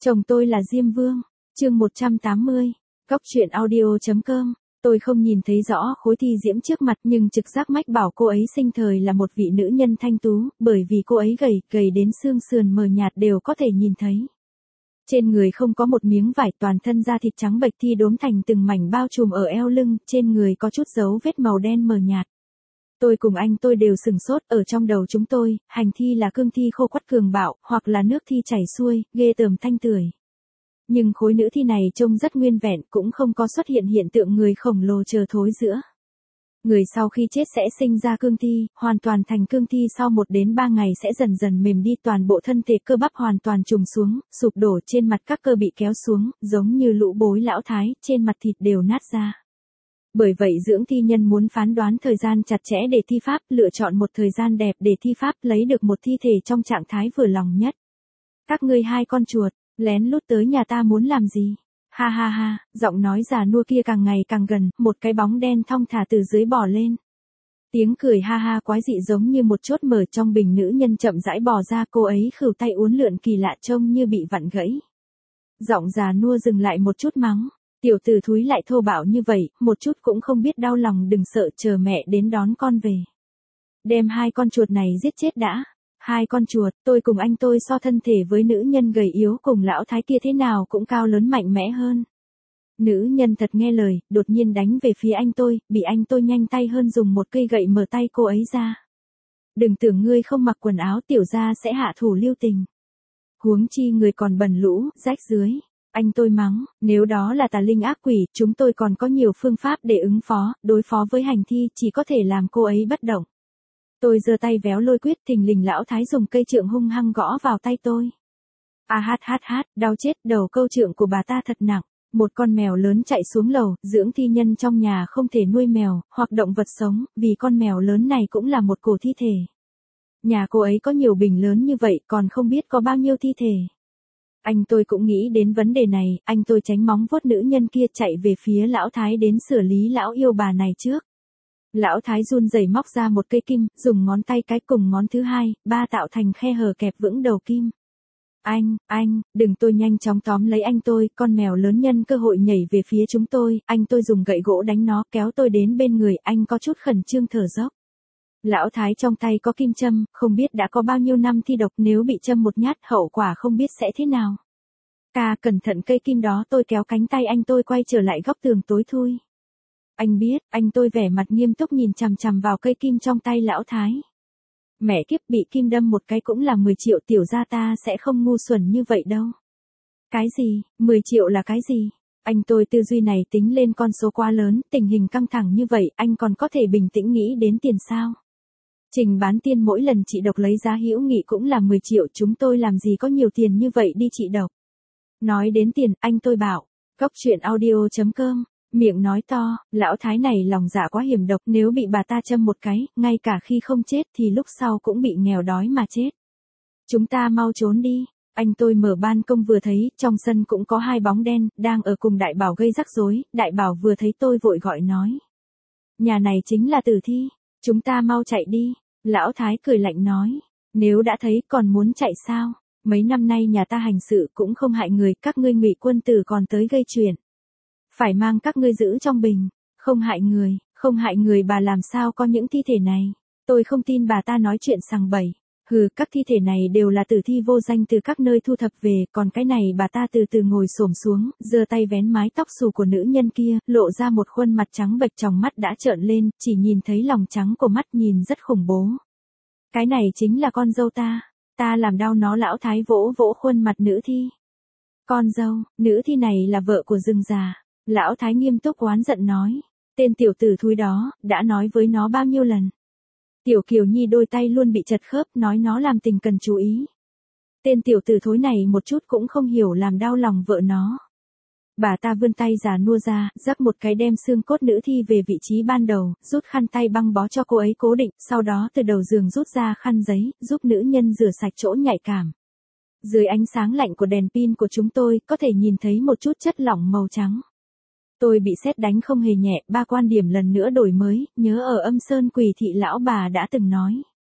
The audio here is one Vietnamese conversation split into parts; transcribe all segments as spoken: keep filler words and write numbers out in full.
Chồng tôi là Diêm Vương. Chương một trăm tám mươi. Góc truyện audio chấm com. Tôi không nhìn thấy rõ khối thi diễm trước mặt nhưng trực giác mách bảo cô ấy sinh thời là một vị nữ nhân thanh tú, bởi vì cô ấy gầy, gầy đến xương sườn mờ nhạt đều có thể nhìn thấy. Trên người không có một miếng vải, toàn thân da thịt trắng bệch thi đốm thành từng mảnh bao trùm ở eo lưng, trên người có chút dấu vết màu đen mờ nhạt. Tôi cùng anh tôi đều sừng sốt, ở trong đầu chúng tôi, hành thi là cương thi khô quắt cường bạo, hoặc là nước thi chảy xuôi, ghê tởm thanh tưởi. Nhưng khối nữ thi này trông rất nguyên vẹn, cũng không có xuất hiện hiện tượng người khổng lồ chờ thối giữa. Người sau khi chết sẽ sinh ra cương thi, hoàn toàn thành cương thi sau một đến ba ngày sẽ dần dần mềm đi, toàn bộ thân thể cơ bắp hoàn toàn trùng xuống, sụp đổ, trên mặt các cơ bị kéo xuống, giống như lũ bối lão thái, trên mặt thịt đều nát ra. Bởi vậy dưỡng thi nhân muốn phán đoán thời gian chặt chẽ để thi pháp, lựa chọn một thời gian đẹp để thi pháp, lấy được một thi thể trong trạng thái vừa lòng nhất. Các ngươi hai con chuột, lén lút tới nhà ta muốn làm gì? Ha ha ha, giọng nói già nua kia càng ngày càng gần, một cái bóng đen thong thả từ dưới bò lên. Tiếng cười ha ha quái dị giống như một chốt mở trong bình, nữ nhân chậm rãi bò ra, cô ấy khửu tay uốn lượn kỳ lạ trông như bị vặn gãy. Giọng già nua dừng lại một chút mắng. Tiểu tử thúi lại thô bạo như vậy, một chút cũng không biết đau lòng, đừng sợ, chờ mẹ đến đón con về. Đem hai con chuột này giết chết đã. Hai con chuột, tôi cùng anh tôi so thân thể với nữ nhân gầy yếu cùng lão thái kia thế nào cũng cao lớn mạnh mẽ hơn. Nữ nhân thật nghe lời, đột nhiên đánh về phía anh tôi, bị anh tôi nhanh tay hơn dùng một cây gậy mở tay cô ấy ra. Đừng tưởng ngươi không mặc quần áo tiểu gia sẽ hạ thủ lưu tình. Huống chi người còn bẩn lũ, rách dưới. Anh tôi mắng, nếu đó là tà linh ác quỷ, chúng tôi còn có nhiều phương pháp để ứng phó, đối phó với hành thi, chỉ có thể làm cô ấy bất động. Tôi giơ tay véo lôi quyết, thình lình lão thái dùng cây trượng hung hăng gõ vào tay tôi. A hát hát hát, đau chết, đầu câu trượng của bà ta thật nặng. Một con mèo lớn chạy xuống lầu, dưỡng thi nhân trong nhà không thể nuôi mèo, hoặc động vật sống, vì con mèo lớn này cũng là một cổ thi thể. Nhà cô ấy có nhiều bình lớn như vậy, còn không biết có bao nhiêu thi thể. Anh tôi cũng nghĩ đến vấn đề này, anh tôi tránh móng vuốt nữ nhân kia, chạy về phía lão thái đến xử lý lão yêu bà này trước. Lão thái run rẩy móc ra một cây kim, dùng ngón tay cái cùng ngón thứ hai, ba tạo thành khe hở kẹp vững đầu kim. Anh, anh, đừng, tôi nhanh chóng tóm lấy anh tôi, con mèo lớn nhân cơ hội nhảy về phía chúng tôi, anh tôi dùng gậy gỗ đánh nó, kéo tôi đến bên người, anh có chút khẩn trương thở dốc. Lão thái trong tay có kim châm, không biết đã có bao nhiêu năm thi độc, nếu bị châm một nhát hậu quả không biết sẽ thế nào. Ca, cẩn thận cây kim đó, tôi kéo cánh tay anh tôi quay trở lại góc tường tối thui. Anh biết, anh tôi vẻ mặt nghiêm túc nhìn chằm chằm vào cây kim trong tay lão thái. Mẹ kiếp, bị kim đâm một cái cũng là mười triệu, tiểu gia ta sẽ không ngu xuẩn như vậy đâu. Cái gì, mười triệu là cái gì? Anh tôi tư duy này tính lên con số quá lớn, tình hình căng thẳng như vậy, anh còn có thể bình tĩnh nghĩ đến tiền sao? Trình Bán Tiên mỗi lần trị độc lấy giá hữu nghị cũng là mười triệu, chúng tôi làm gì có nhiều tiền như vậy đi trị độc. Nói đến tiền, anh tôi bảo, góc truyện audio chấm com, miệng nói to, lão thái này lòng dạ quá hiểm độc, nếu bị bà ta châm một cái, ngay cả khi không chết thì lúc sau cũng bị nghèo đói mà chết. Chúng ta mau trốn đi. Anh tôi mở ban công vừa thấy, trong sân cũng có hai bóng đen, đang ở cùng Đại Bảo gây rắc rối, Đại Bảo vừa thấy tôi vội gọi nói. Nhà này chính là tử thi, chúng ta mau chạy đi. Lão thái cười lạnh nói, nếu đã thấy còn muốn chạy sao? Mấy năm nay nhà ta hành sự cũng không hại người, các ngươi Ngụy quân tử còn tới gây chuyện. Phải mang các ngươi giữ trong bình, không hại người, không hại người, bà làm sao có những thi thể này? Tôi không tin bà ta nói chuyện sằng bậy. Hừ, các thi thể này đều là tử thi vô danh từ các nơi thu thập về, còn cái này bà ta từ từ ngồi xổm xuống, giơ tay vén mái tóc xù của nữ nhân kia, lộ ra một khuôn mặt trắng bệch, tròng mắt đã trợn lên, chỉ nhìn thấy lòng trắng của mắt, nhìn rất khủng bố. Cái này chính là con dâu ta, ta làm đau nó. Lão thái vỗ vỗ khuôn mặt nữ thi. Con dâu, nữ thi này là vợ của rừng già. Lão thái nghiêm túc oán giận nói, tên tiểu tử thúi đó, đã nói với nó bao nhiêu lần. Tiểu Kiều Nhi đôi tay luôn bị chật khớp, nói nó làm tình cần chú ý. Tên tiểu tử thối này một chút cũng không hiểu làm đau lòng vợ nó. Bà ta vươn tay già nua ra, rắc một cái đem xương cốt nữ thi về vị trí ban đầu, rút khăn tay băng bó cho cô ấy cố định, sau đó từ đầu giường rút ra khăn giấy, giúp nữ nhân rửa sạch chỗ nhạy cảm. Dưới ánh sáng lạnh của đèn pin của chúng tôi, có thể nhìn thấy một chút chất lỏng màu trắng. Tôi bị sét đánh không hề nhẹ, ba quan điểm lần nữa đổi mới, nhớ ở Âm Sơn Quỷ Thị lão bà đã từng nói.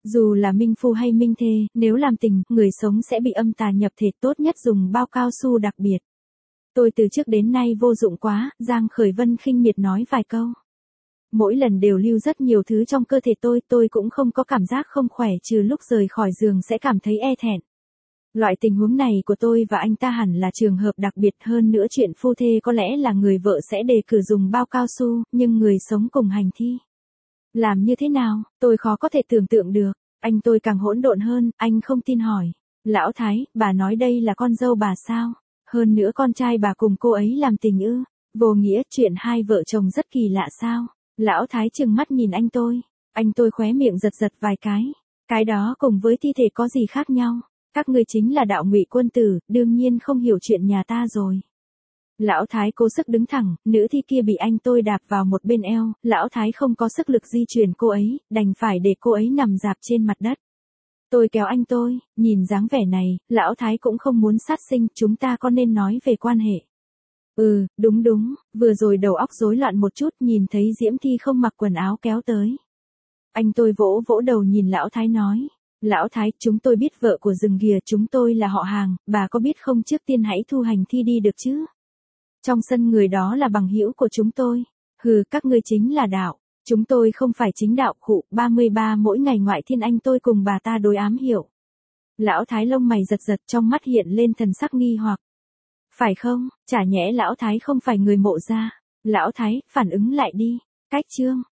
Dù là minh phu hay minh thê, nếu làm tình, người sống sẽ bị âm tà nhập thể, tốt nhất dùng bao cao su đặc biệt. Tôi từ trước đến nay vô dụng quá, Giang Khởi Vân khinh miệt nói vài câu. Mỗi lần đều lưu rất nhiều thứ trong cơ thể tôi, tôi cũng không có cảm giác không khỏe trừ lúc rời khỏi giường sẽ cảm thấy e thẹn. Loại tình huống này của tôi và anh ta hẳn là trường hợp đặc biệt, hơn nữa chuyện phu thê có lẽ là người vợ sẽ đề cử dùng bao cao su, nhưng người sống cùng hành thi. Làm như thế nào, tôi khó có thể tưởng tượng được. Anh tôi càng hỗn độn hơn, anh không tin hỏi. Lão Thái, bà nói đây là con dâu bà sao? Hơn nữa con trai bà cùng cô ấy làm tình ư? Vô nghĩa, chuyện hai vợ chồng rất kỳ lạ sao? Lão Thái trừng mắt nhìn anh tôi. Anh tôi khóe miệng giật giật vài cái. Cái đó cùng với thi thể có gì khác nhau? Các ngươi chính là đạo ngụy quân tử, đương nhiên không hiểu chuyện nhà ta rồi. Lão Thái cố sức đứng thẳng, nữ thi kia bị anh tôi đạp vào một bên eo, Lão Thái không có sức lực di chuyển cô ấy, đành phải để cô ấy nằm rạp trên mặt đất. Tôi kéo anh tôi, nhìn dáng vẻ này, Lão Thái cũng không muốn sát sinh, chúng ta có nên nói về quan hệ. Ừ, đúng đúng, vừa rồi đầu óc rối loạn một chút, nhìn thấy Diễm Thi không mặc quần áo kéo tới. Anh tôi vỗ vỗ đầu nhìn Lão Thái nói. Lão Thái, chúng tôi biết vợ của rừng ghìa, chúng tôi là họ hàng, bà có biết không, trước tiên hãy thu hành thi đi được chứ? Trong sân người đó là bằng hữu của chúng tôi. Hừ, các ngươi chính là đạo. Chúng tôi không phải chính đạo, khụ, ba mươi ba mỗi ngày ngoại thiên anh tôi cùng bà ta đối ám hiệu. Lão Thái lông mày giật giật, trong mắt hiện lên thần sắc nghi hoặc. Phải không, chả nhẽ Lão Thái không phải người Mộ gia? Lão Thái, phản ứng lại đi. Cách chương.